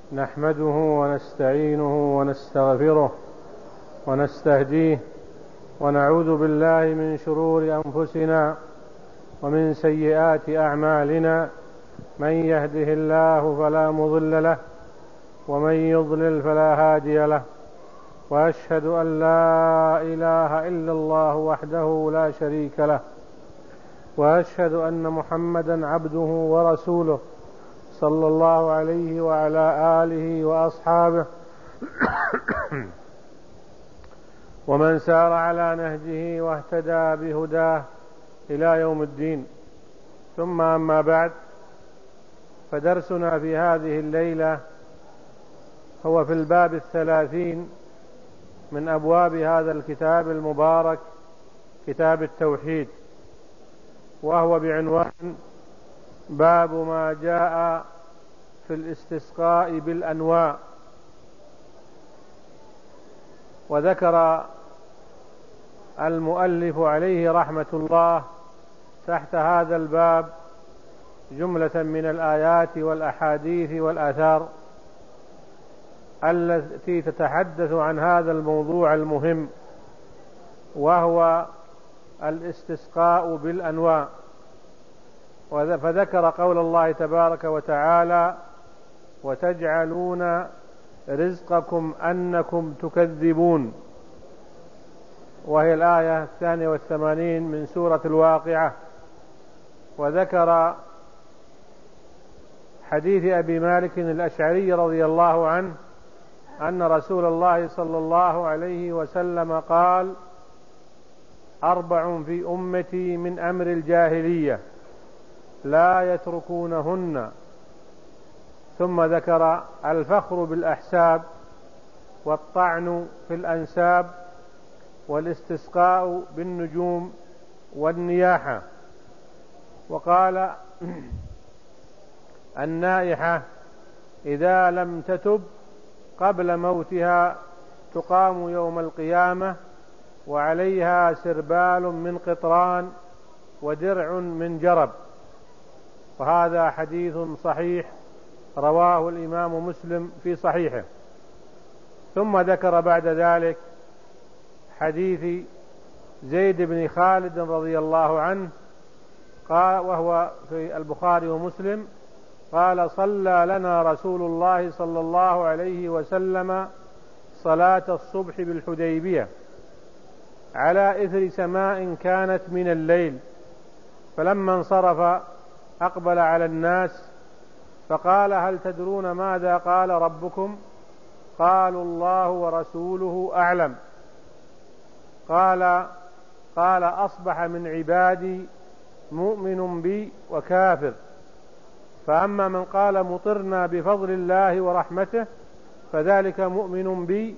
نحمده ونستعينه ونستغفره ونستهديه ونعوذ بالله من شرور أنفسنا ومن سيئات أعمالنا. من يهده الله فلا مضل له ومن يضلل فلا هادي له، وأشهد أن لا إله إلا الله وحده لا شريك له، وأشهد أن محمدا عبده ورسوله صلى الله عليه وعلى آله وأصحابه ومن سار على نهجه واهتدى بهداه إلى يوم الدين. ثم أما بعد، فدرسنا في هذه الليلة هو في الباب 30 من أبواب هذا الكتاب المبارك، كتاب التوحيد، وهو بعنوان باب ما جاء في الاستسقاء بالأنواع. وذكر المؤلف عليه رحمة الله تحت هذا الباب جملة من الآيات والأحاديث والآثار التي تتحدث عن هذا الموضوع المهم، وهو الاستسقاء بالأنواع. فذكر قول الله تبارك وتعالى: وتجعلون رزقكم أنكم تكذبون، وهي الآية 82 من سورة الواقعة. وذكر حديث أبي مالك الأشعري رضي الله عنه أن رسول الله صلى الله عليه وسلم قال: 4 في أمتي من أمر الجاهلية لا يتركونهن. ثم ذكر الفخر بالأحساب، والطعن في الأنساب، والاستسقاء بالنجوم، والنياحة. وقال: النائحة إذا لم تتب قبل موتها تقام يوم القيامة وعليها سربال من قطران ودرع من جرب. وهذا حديث صحيح رواه الإمام مسلم في صحيحه. ثم ذكر بعد ذلك حديث زيد بن خالد رضي الله عنه قال، وهو في البخاري ومسلم، قال: صلى لنا رسول الله صلى الله عليه وسلم صلاة الصبح بالحديبية على إثر سماء كانت من الليل، فلما انصرف أقبل على الناس فقال: هل تدرون ماذا قال ربكم؟ قالوا: الله ورسوله أعلم. قال: أصبح من عبادي مؤمن بي وكافر، فأما من قال مطرنا بفضل الله ورحمته فذلك مؤمن بي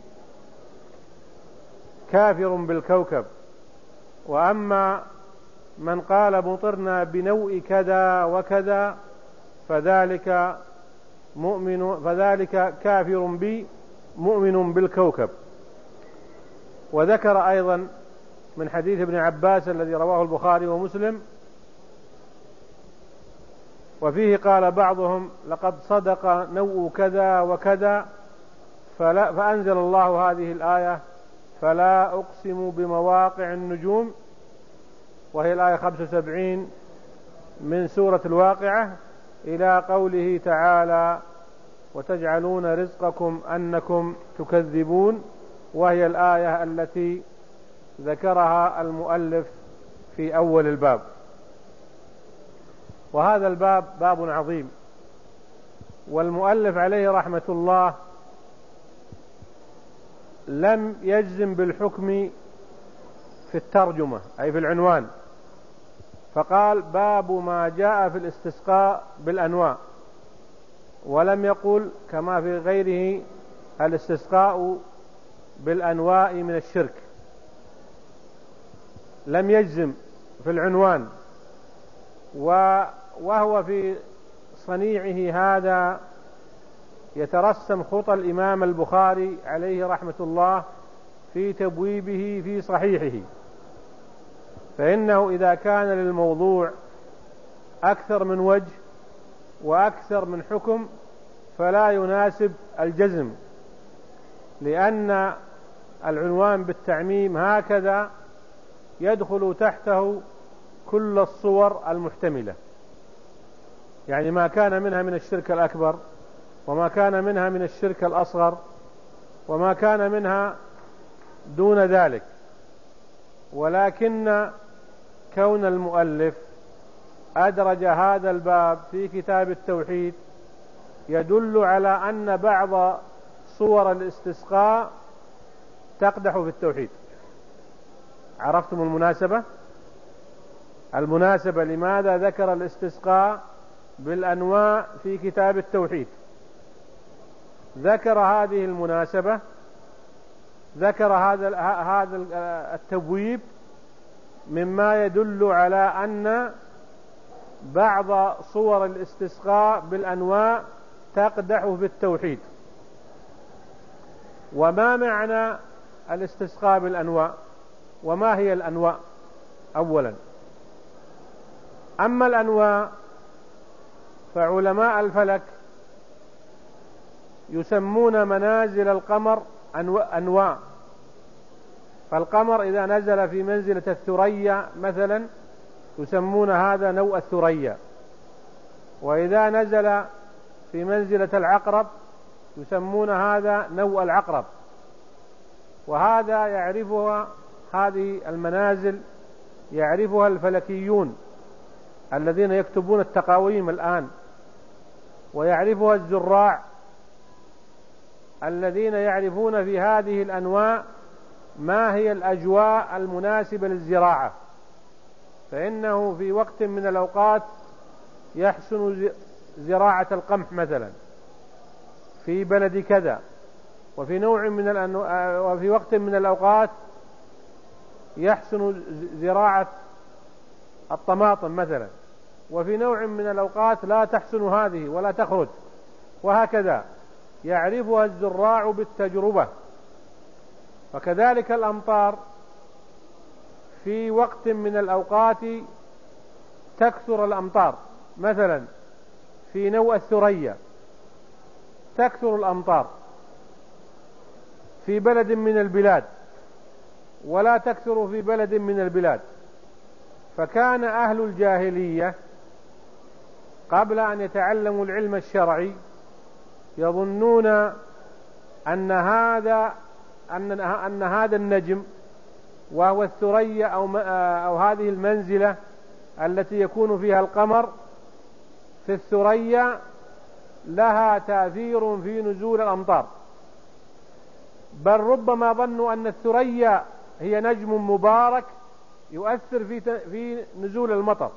كافر بالكوكب، وأما من قال مطرنا بنوء كذا وكذا فذلك كافر بي مؤمن بالكوكب. وذكر أيضا من حديث ابن عباس الذي رواه البخاري ومسلم، وفيه قال بعضهم: لقد صدق نوء كذا وكذا، فأنزل الله هذه الآية: فلا أقسم بمواقع النجوم، وهي الآية 75 من سورة الواقعة، إلى قوله تعالى: وتجعلون رزقكم أنكم تكذبون، وهي الآية التي ذكرها المؤلف في أول الباب. وهذا الباب باب عظيم، والمؤلف عليه رحمة الله لم يجزم بالحكم في الترجمة أي في العنوان، فقال: باب ما جاء في الاستسقاء بالأنواع، ولم يقل كما في غيره الاستسقاء بالأنواع من الشرك. لم يجزم في العنوان، وهو في صنيعه هذا يترسم خطى الإمام البخاري عليه رحمة الله في تبويبه في صحيحه، فإنه إذا كان للموضوع أكثر من وجه وأكثر من حكم فلا يناسب الجزم، لأن العنوان بالتعميم هكذا يدخل تحته كل الصور المحتملة، يعني ما كان منها من الشرك الأكبر، وما كان منها من الشرك الأصغر، وما كان منها دون ذلك. ولكن كون المؤلف أدرج هذا الباب في كتاب التوحيد يدل على أن بعض صور الاستسقاء تقدح في التوحيد. عرفتم المناسبة؟ المناسبة لماذا ذكر الاستسقاء بالأنواع في كتاب التوحيد؟ ذكر هذه المناسبة، ذكر هذا التبويب مما يدل على أن بعض صور الاستسقاء بالأنواع تقدح في التوحيد. وما معنى الاستسقاء بالأنواع؟ وما هي الأنواع؟ أولا، أما الأنواع فعلماء الفلك يسمون منازل القمر أنواع. فالقمر إذا نزل في منزلة الثريا مثلا يسمون هذا نوء الثريا، وإذا نزل في منزلة العقرب يسمون هذا نوء العقرب. وهذا يعرفها، هذه المنازل يعرفها الفلكيون الذين يكتبون التقاويم الآن، ويعرفها الزراع الذين يعرفون في هذه الأنواع ما هي الأجواء المناسبة للزراعة. فإنه في وقت من الأوقات يحسن زراعة القمح مثلا في بلد كذا، وفي وفي وقت من الأوقات يحسن زراعة الطماطم مثلا، وفي نوع من الأوقات لا تحسن هذه ولا تخرج، وهكذا يعرفها الزراع بالتجربة. وكذلك الأمطار في وقت من الأوقات تكثر الأمطار، مثلا في نوء الثريا تكثر الأمطار في بلد من البلاد ولا تكثر في بلد من البلاد. فكان أهل الجاهلية قبل أن يتعلموا العلم الشرعي يظنون أن هذا النجم وهو الثريا أو هذه المنزلة التي يكون فيها القمر في الثريا لها تأثير في نزول الأمطار، بل ربما ظنوا أن الثريا هي نجم مبارك يؤثر في نزول المطر.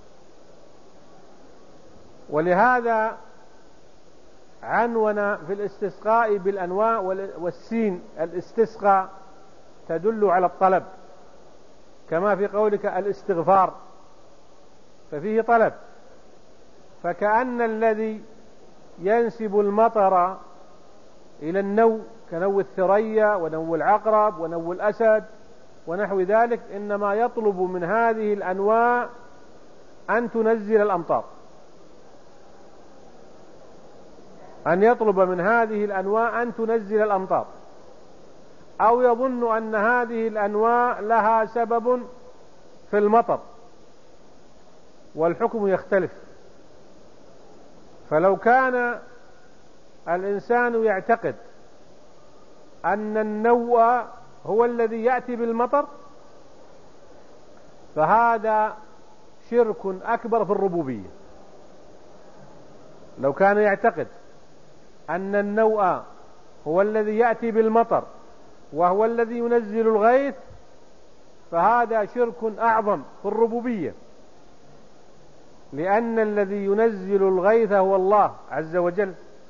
ولهذا عنون في الاستسقاء بالأنواع، والسين الاستسقاء تدل على الطلب، كما في قولك الاستغفار ففيه طلب. فكأن الذي ينسب المطر إلى النوء كنوء الثريا ونوء العقرب ونوء الأسد ونحو ذلك إنما يطلب من هذه الأنواع أن تنزل الأمطار، أن يطلب من هذه الأنواع أن تنزل الأمطار، أو يظن أن هذه الأنواع لها سبب في المطر، والحكم يختلف. فلو كان الإنسان يعتقد أن النوء هو الذي يأتي بالمطر فهذا شرك أكبر في الربوبية. لو كان يعتقد أن النوء هو الذي يأتي بالمطر وهو الذي ينزل الغيث فهذا شرك أعظم في الربوبية، لأن الذي ينزل الغيث هو الله عز وجل،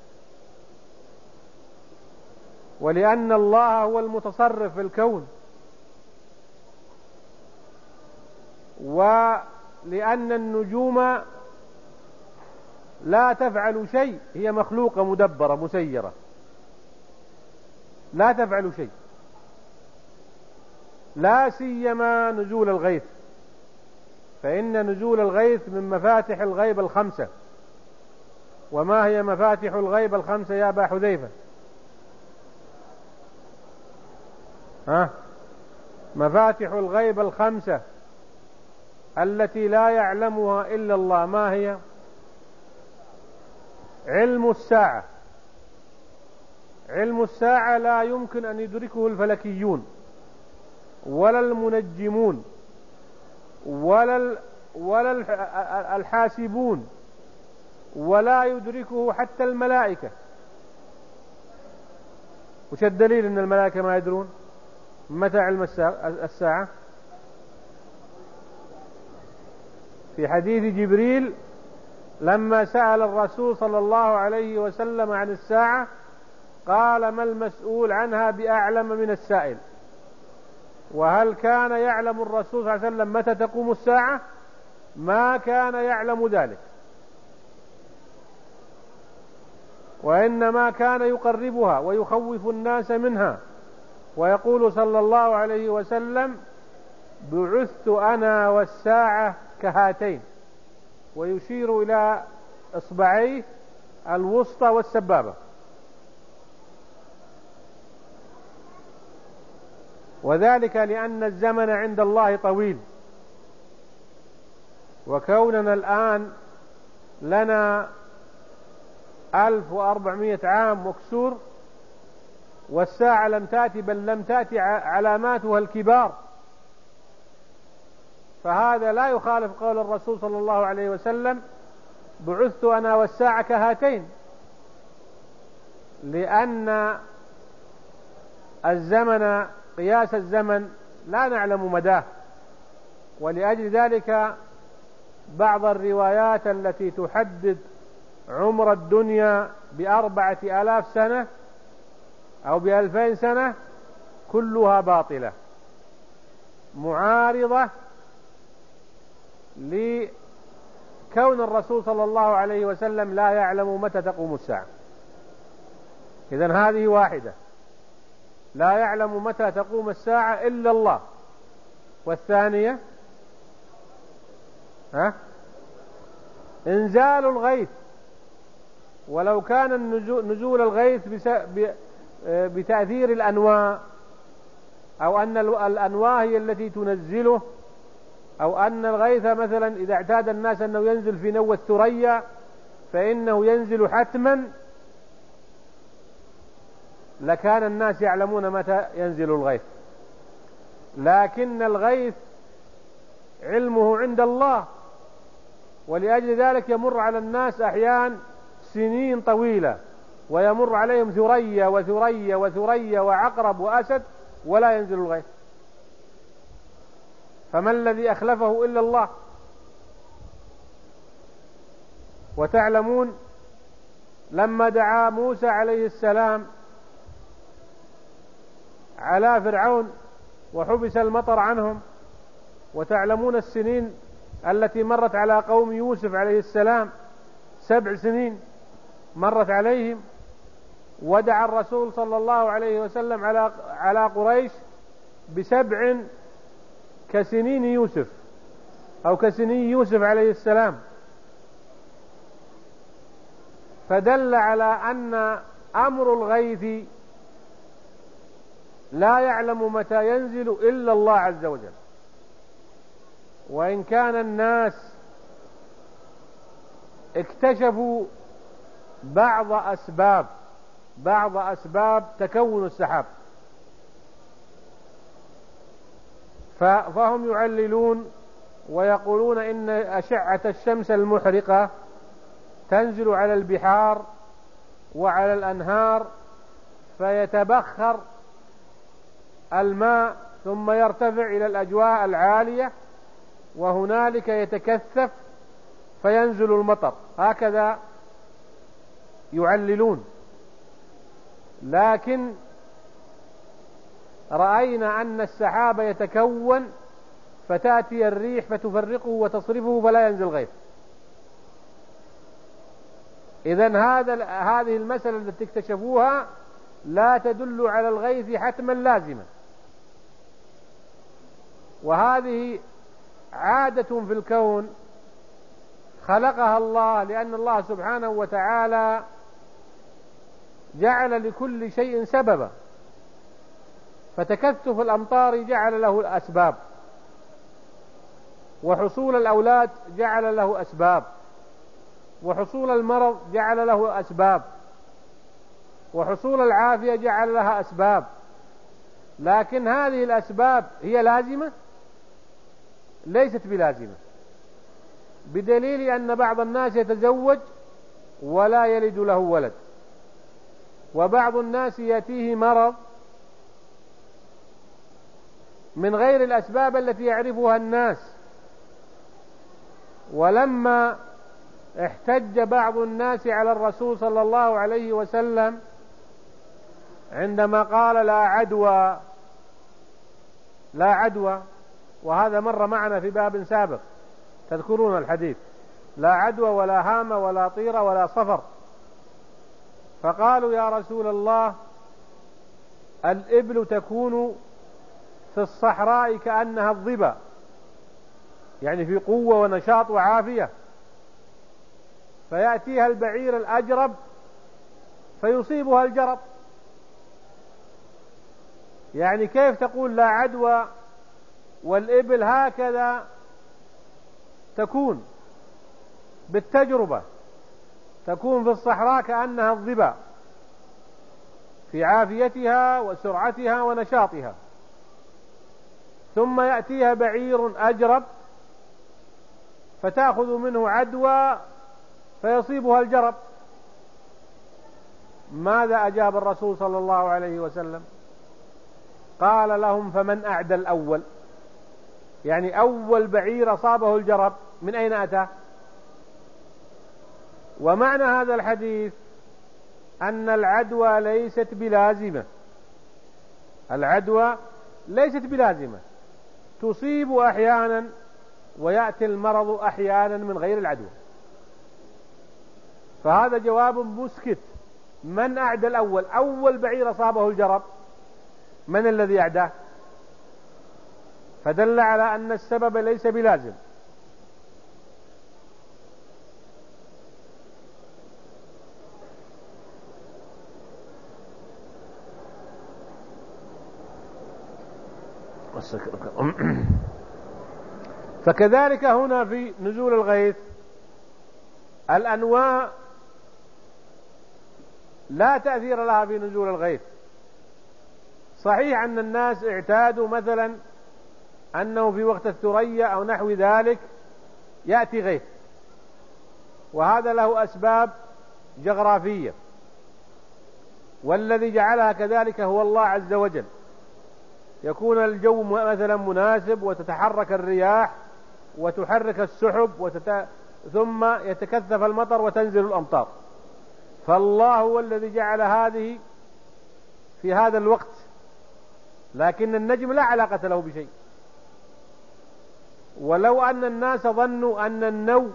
ولأن الله هو المتصرف في الكون، ولأن النجوم لا تفعل شيء، هي مخلوقة مدبرة مسيرة لا تفعل شيء، لا سيما نزول الغيث، فإن نزول الغيث من مفاتح الغيب الخمسة، وما هي مفاتح الغيب الخمسة يا أبا حذيفة؟ مفاتح الغيب الخمسة التي لا يعلمها إلا الله ما هي؟ علم الساعة. علم الساعة لا يمكن أن يدركه الفلكيون ولا المنجمون ولا الحاسبون، ولا يدركه حتى الملائكة. وش الدليل أن الملائكة ما يدرون متى علم الساعة؟ في حديث جبريل لما سأل الرسول صلى الله عليه وسلم عن الساعة قال: ما المسؤول عنها بأعلم من السائل. وهل كان يعلم الرسول صلى الله عليه وسلم متى تقوم الساعة؟ ما كان يعلم ذلك، وإنما كان يقربها ويخوف الناس منها، ويقول صلى الله عليه وسلم: بعثت أنا والساعة كهاتين، ويشير إلى إصبعيه الوسطى والسبابة. وذلك لأن الزمن عند الله طويل، وكوننا الآن لنا 1400 عام وكسور، والساعة لم تأتي، بل لم تأتي علاماتها الكبار، فهذا لا يخالف قول الرسول صلى الله عليه وسلم: بعثت أنا والساعة كهاتين، لأن الزمن قياس الزمن لا نعلم مداه. ولأجل ذلك بعض الروايات التي تحدد عمر الدنيا ب4000 سنة أو ب2000 سنة كلها باطلة معارضة لكون الرسول صلى الله عليه وسلم لا يعلم متى تقوم الساعة. إذن هذه واحدة، لا يعلم متى تقوم الساعة إلا الله. والثانية إنزال الغيث، ولو كان نزول الغيث بتأثير الأنواع، أو أن الأنواع هي التي تنزله، أو أن الغيث مثلا إذا اعتاد الناس أنه ينزل في نوى الثريا فإنه ينزل حتما، لكان الناس يعلمون متى ينزل الغيث. لكن الغيث علمه عند الله، ولأجل ذلك يمر على الناس أحيان سنين طويلة، ويمر عليهم ثريا وثريا وثريا وعقرب وأسد ولا ينزل الغيث. فما الذي أخلفه إلا الله؟ وتعلمون لما دعا موسى عليه السلام على فرعون وحبس المطر عنهم، وتعلمون السنين التي مرت على قوم يوسف عليه السلام، 7 سنين مرت عليهم، ودعا الرسول صلى الله عليه وسلم على قريش ب7 كسنين يوسف أو كسنين يوسف عليه السلام. فدل على أن أمر الغيث لا يعلم متى ينزل إلا الله عز وجل. وإن كان الناس اكتشفوا بعض أسباب تكون السحاب، فهم يعللون ويقولون إن أشعة الشمس المحرقة تنزل على البحار وعلى الأنهار فيتبخر الماء ثم يرتفع إلى الأجواء العالية، وهنالك يتكثف فينزل المطر. هكذا يعللون. لكن رأينا أن السحاب يتكون فتأتي الريح فتفرقه وتصرفه فلا ينزل غيث. إذن هذه المسألة التي اكتشفوها لا تدل على الغيث حتما لازما، وهذه عادة في الكون خلقها الله، لأن الله سبحانه وتعالى جعل لكل شيء سببا، فتكثف الأمطار جعل له الأسباب، وحصول الأولاد جعل له أسباب، وحصول المرض جعل له أسباب، وحصول العافية جعل لها أسباب. لكن هذه الأسباب هي لازمة؟ ليست بلازمة، بدليل أن بعض الناس يتزوج ولا يلد له ولد، وبعض الناس يأتيه مرض من غير الأسباب التي يعرفها الناس. ولما احتج بعض الناس على الرسول صلى الله عليه وسلم عندما قال لا عدوى، وهذا مر معنا في باب سابق تذكرون الحديث، لا عدوى ولا هامة ولا طيرة ولا صفر، فقالوا يا رسول الله الإبل تكون في الصحراء كأنها الظبا، يعني في قوة ونشاط وعافية، فيأتيها البعير الأجرب فيصيبها الجرب. يعني كيف تقول لا عدوى والإبل هكذا تكون بالتجربة، تكون في الصحراء كأنها الظبا في عافيتها وسرعتها ونشاطها، ثم يأتيها بعير أجرب فتأخذ منه عدوى فيصيبها الجرب. ماذا أجاب الرسول صلى الله عليه وسلم؟ قال لهم فمن أعدى الأول، يعني أول بعير أصابه الجرب من أين أتى؟ ومعنى هذا الحديث أن العدوى ليست بلازمة، العدوى ليست بلازمة، تصيب أحيانا ويأتي المرض أحيانا من غير العدوى. فهذا جواب مسكت. من أعدى الأول؟ أول بعير أصابه الجرب من الذي أعداه؟ فدل على أن السبب ليس بلازم. فكذلك هنا في نزول الغيث الأنواع لا تأثير لها في نزول الغيث. صحيح أن الناس اعتادوا مثلا أنه في وقت الثريا أو نحو ذلك يأتي غيث، وهذا له أسباب جغرافية، والذي جعلها كذلك هو الله عز وجل. يكون الجو مثلا مناسب وتتحرك الرياح وتحرك السحب ثم يتكثف المطر وتنزل الأمطار، فالله هو الذي جعل هذه في هذا الوقت، لكن النجم لا علاقة له بشيء. ولو أن الناس ظنوا أن النو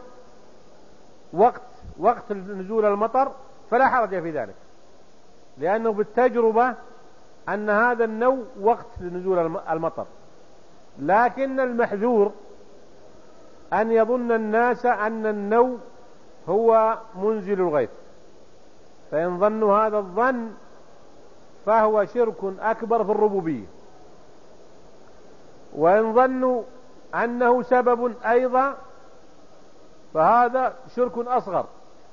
وقت نزول المطر فلا حرج في ذلك، لأنه بالتجربة أن هذا النو وقت نزول المطر. لكن المحذور أن يظن الناس أن النو هو منزل الغيث، فإن ظنوا هذا الظن فهو شرك أكبر في الربوبية. وإن ظنوا أنه سبب أيضا فهذا شرك أصغر،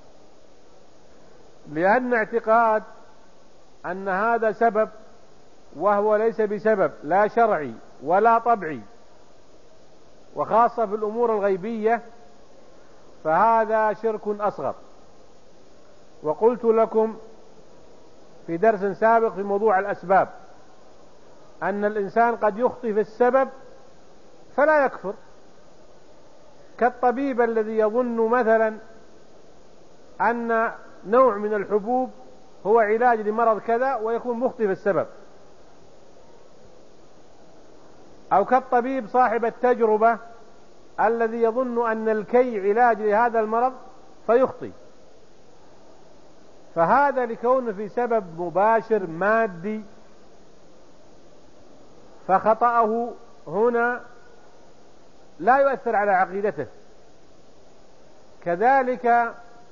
لأن اعتقاد أن هذا سبب وهو ليس بسبب لا شرعي ولا طبعي، وخاصة في الأمور الغيبية، فهذا شرك أصغر. وقلت لكم في درس سابق في موضوع الأسباب أن الإنسان قد يخطئ في السبب فلا يكفر، كالطبيب الذي يظن مثلا أن نوع من الحبوب هو علاج لمرض كذا ويكون مخطئ في السبب، أو كالطبيب صاحب التجربة الذي يظن أن الكي علاج لهذا المرض فيخطئ. فهذا لكونه في سبب مباشر مادي، فخطأه هنا لا يؤثر على عقيدته، كذلك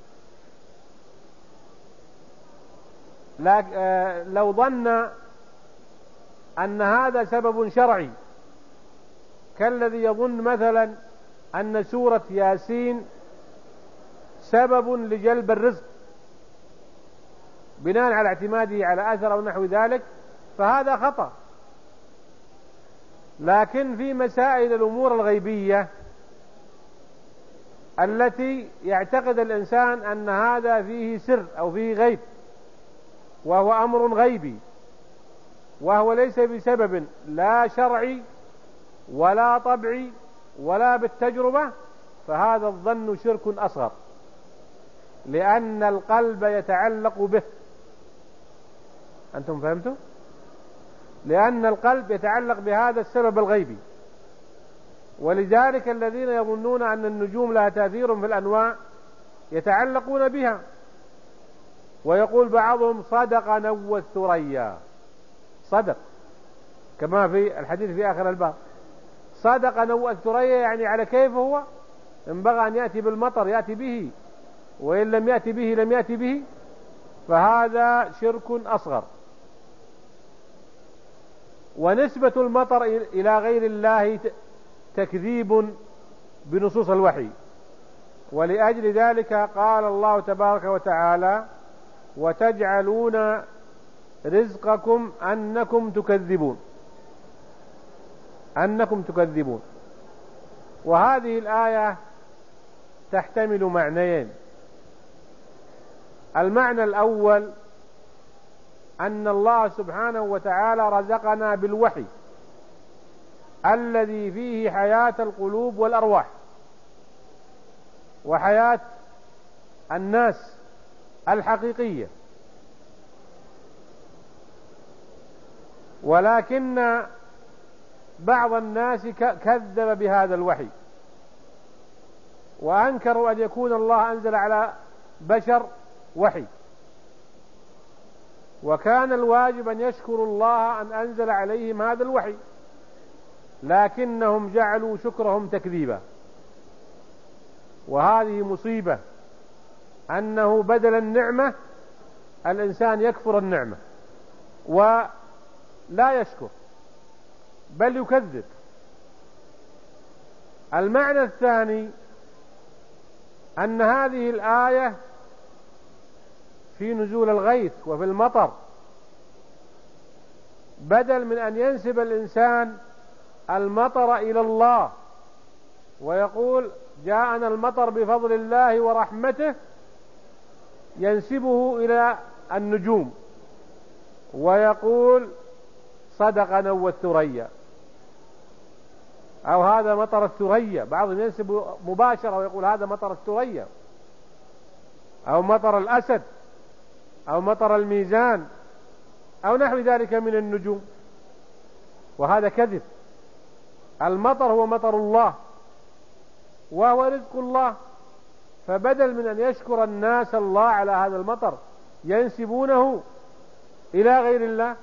لو ظن أن هذا سبب شرعي، كالذي يظن مثلا أن سورة ياسين سبب لجلب الرزق بناء على اعتماده على أثر أو نحو ذلك، فهذا خطأ. لكن في مسائل الأمور الغيبية التي يعتقد الإنسان أن هذا فيه سر أو فيه غيب، وهو أمر غيبي، وهو ليس بسبب لا شرعي ولا طبعي ولا بالتجربة، فهذا الظن شرك أصغر، لأن القلب يتعلق به. أنتم فهمتوا؟ لأن القلب يتعلق بهذا السبب الغيبي. ولذلك الذين يظنون أن النجوم لها تأثير في الأنواع يتعلقون بها، ويقول بعضهم صدق نوى الثريا، صدق كما في الحديث في آخر الباب، صدق نوى الثريا، يعني على كيف هو، إن بغى أن يأتي بالمطر يأتي به، وإن لم يأتي به لم يأتي به، فهذا شرك أصغر. ونسبة المطر إلى غير الله تكذيب بنصوص الوحي، ولأجل ذلك قال الله تبارك وتعالى: وتجعلون رزقكم أنكم تكذبون، أنكم تكذبون. وهذه الآية تحتمل معنيين. المعنى الأول أن الله سبحانه وتعالى رزقنا بالوحي الذي فيه حياة القلوب والأرواح وحياة الناس الحقيقية، ولكن بعض الناس كذب بهذا الوحي وأنكروا أن يكون الله أنزل على بشر وحي، وكان الواجب أن يشكروا الله أن أنزل عليهم هذا الوحي، لكنهم جعلوا شكرهم تكذيبا. وهذه مصيبة، أنه بدل النعمة الإنسان يكفر النعمة ولا يشكر بل يكذب. المعنى الثاني أن هذه الآية في نزول الغيث وفي المطر، بدل من أن ينسب الإنسان المطر إلى الله ويقول جاءنا المطر بفضل الله ورحمته، ينسبه إلى النجوم ويقول صدق نوى الثريا، أو هذا مطر الثريا. بعضهم ينسب مباشرة ويقول هذا مطر الثريا، أو مطر الأسد، أو مطر الميزان، أو نحو ذلك من النجوم، وهذا كذب. المطر هو مطر الله وهو رزق الله، فبدل من أن يشكر الناس الله على هذا المطر ينسبونه إلى غير الله.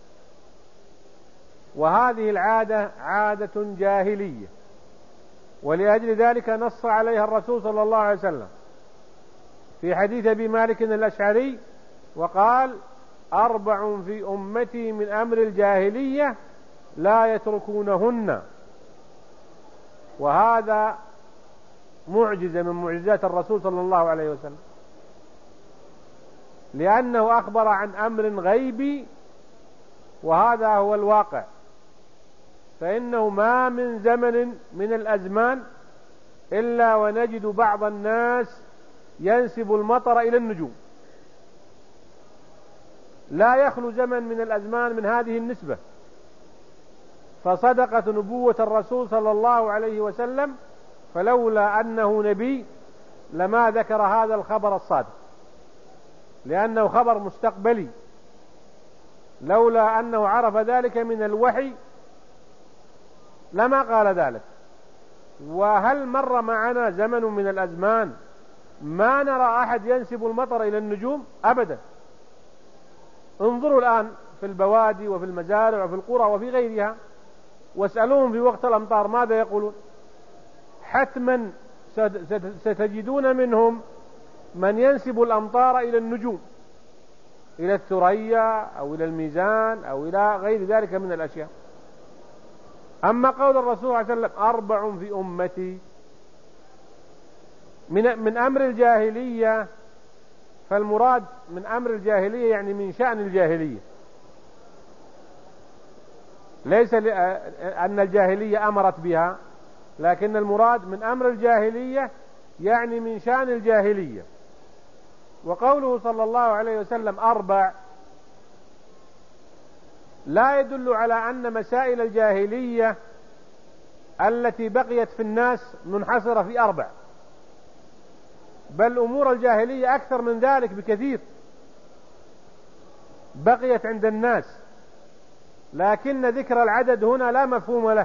وهذه العادة عادة جاهلية، ولأجل ذلك نص عليها الرسول صلى الله عليه وسلم في حديث أبي مالك الأشعري وقال: 4 في أمتي من أمر الجاهلية لا يتركونهن. وهذا معجزة من معجزات الرسول صلى الله عليه وسلم، لأنه أخبر عن أمر غيبي، وهذا هو الواقع. فإنه ما من زمن من الأزمان إلا ونجد بعض الناس ينسب المطر إلى النجوم، لا يخلو زمن من الأزمان من هذه النسبة. فصدقت نبوة الرسول صلى الله عليه وسلم، فلولا أنه نبي لما ذكر هذا الخبر الصادق، لأنه خبر مستقبلي. لولا أنه عرف ذلك من الوحي لما قال ذلك. وهل مر معنا زمن من الأزمان ما نرى أحد ينسب المطر إلى النجوم؟ أبدا. انظروا الآن في البوادي وفي المزارع وفي القرى وفي غيرها، واسألوهم في وقت الأمطار ماذا يقولون. حتما ستجدون منهم من ينسب الأمطار إلى النجوم، إلى الثريا أو إلى الميزان أو إلى غير ذلك من الأشياء. أما قول الرسول صلى الله عليه وسلم 4 في أمتي من أمر الجاهلية، فالمراد من أمر الجاهلية يعني من شأن الجاهلية، ليس أن الجاهلية أمرت بها، لكن المراد من أمر الجاهلية يعني من شأن الجاهلية. وقوله صلى الله عليه وسلم 4 لا يدل على أن مسائل الجاهلية التي بقيت في الناس منحصرة في 4، بل أمور الجاهلية أكثر من ذلك بكثير بقيت عند الناس، لكن ذكر العدد هنا لا مفهوم له،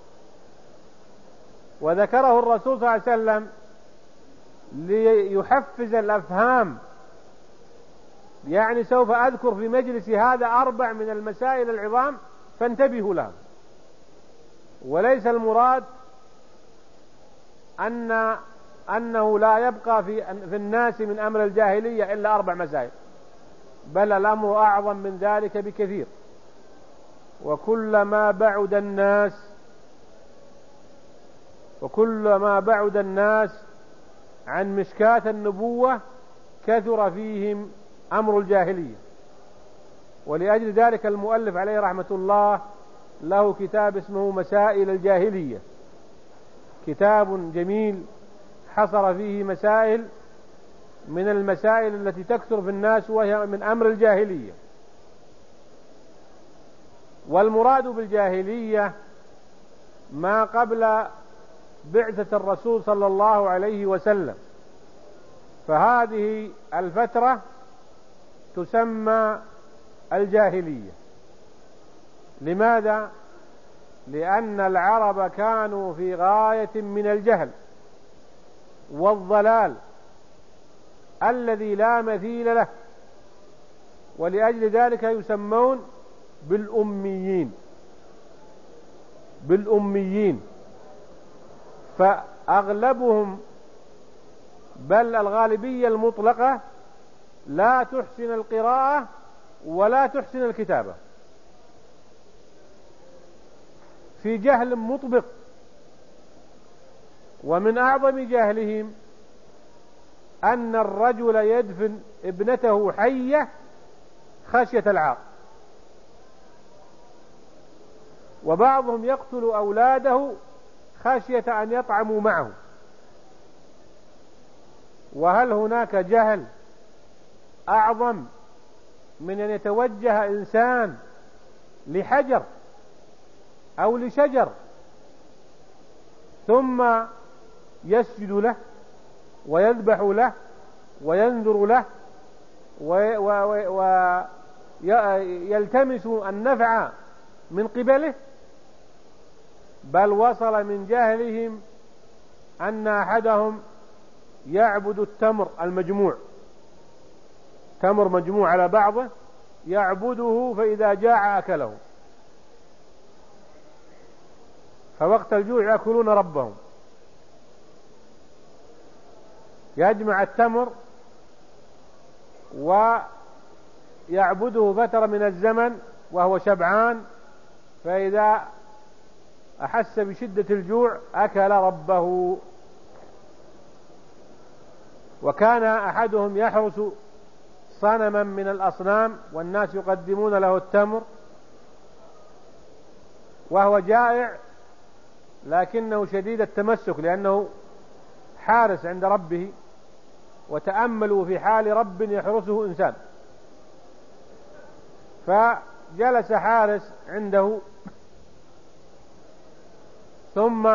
وذكره الرسول صلى الله عليه وسلم ليحفز الأفهام. يعني سوف أذكر في مجلس هذا 4 من المسائل العظام فانتبهوا لها، وليس المراد أنه لا يبقى في الناس من أمر الجاهلية إلا 4 مسائل، بل الأمر أعظم من ذلك بكثير. وكلما بعد الناس عن مشكاة النبوة كثر فيهم أمر الجاهلية. ولأجل ذلك المؤلف عليه رحمة الله له كتاب اسمه مسائل الجاهلية، كتاب جميل حصر فيه مسائل من المسائل التي تكثر في الناس وهي من أمر الجاهلية. والمراد بالجاهلية ما قبل بعثة الرسول صلى الله عليه وسلم، فهذه الفترة تسمى الجاهلية. لماذا؟ لأن العرب كانوا في غاية من الجهل والضلال الذي لا مثيل له، ولأجل ذلك يسمون بالأميين. فأغلبهم بل الغالبية المطلقة لا تحسن القراءة ولا تحسن الكتابة، في جهل مطبق. ومن أعظم جهلهم أن الرجل يدفن ابنته حية خشية العار، وبعضهم يقتل أولاده خشية أن يطعموا معه. وهل هناك جهل أعظم من أن يتوجه إنسان لحجر أو لشجر ثم يسجد له ويذبح له وينذر له ويلتمس النفع من قبله؟ بل وصل من جهلهم أن أحدهم يعبد التمر المجموع، تمر مجموع على بعضه يعبده، فإذا جاع أكله، فوقت الجوع يأكلون ربهم. يجمع التمر ويعبده فترة من الزمن وهو شبعان، فإذا أحس بشدة الجوع أكل ربه. وكان أحدهم يحرس صنما من الأصنام والناس يقدمون له التمر وهو جائع، لكنه شديد التمسك لأنه حارس عند ربه. وتأملوا في حال رب يحرسه إنسان، فجلس حارس عنده، ثم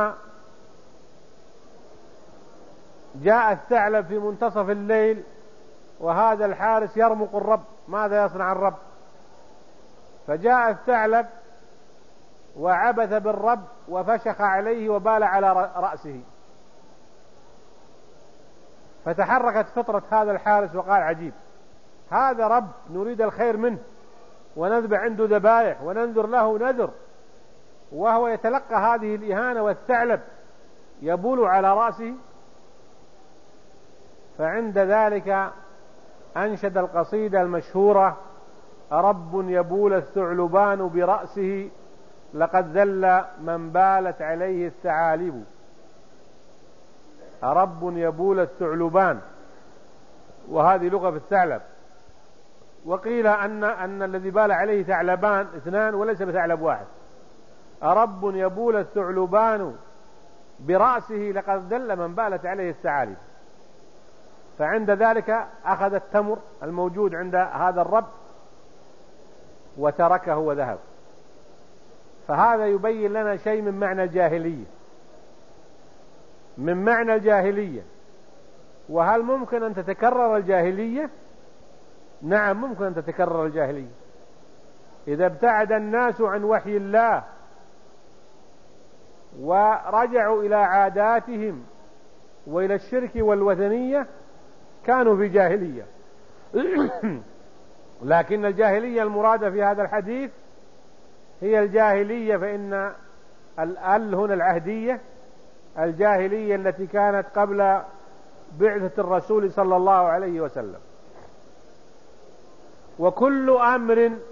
جاء الثعلب في منتصف الليل وهذا الحارس يرمق الرب، ماذا يصنع الرب؟ فجاء الثعلب وعبث بالرب وفشخ عليه وبال على رأسه، فتحركت فطرة هذا الحارس وقال عجيب، هذا رب نريد الخير منه ونذبح عنده ذبائح وننذر له نذر، وهو يتلقى هذه الإهانة والثعلب يبول على رأسه. فعند ذلك أنشد القصيدة المشهورة: رب يبول الثعلبان برأسه لقد ذل من بالت عليه الثعالب. رب يبول الثعلبان، وهذه لغة في الثعلب. وقيل أن الذي بال عليه ثعلبان اثنان وليس بثعلب واحد. رب يبول الثعلبان برأسه لقد ذل من بالت عليه الثعالب. فعند ذلك أخذ التمر الموجود عند هذا الرب وتركه وذهب. فهذا يبين لنا شيء من معنى الجاهلية، من معنى الجاهلية. وهل ممكن أن تتكرر الجاهلية؟ نعم، ممكن أن تتكرر الجاهلية إذا ابتعد الناس عن وحي الله ورجعوا إلى عاداتهم وإلى الشرك والوثنية، كانوا في جاهلية. لكن الجاهلية المرادة في هذا الحديث هي الجاهلية، فإن الأل هنا العهدية، الجاهلية التي كانت قبل بعثة الرسول صلى الله عليه وسلم. وكل أمر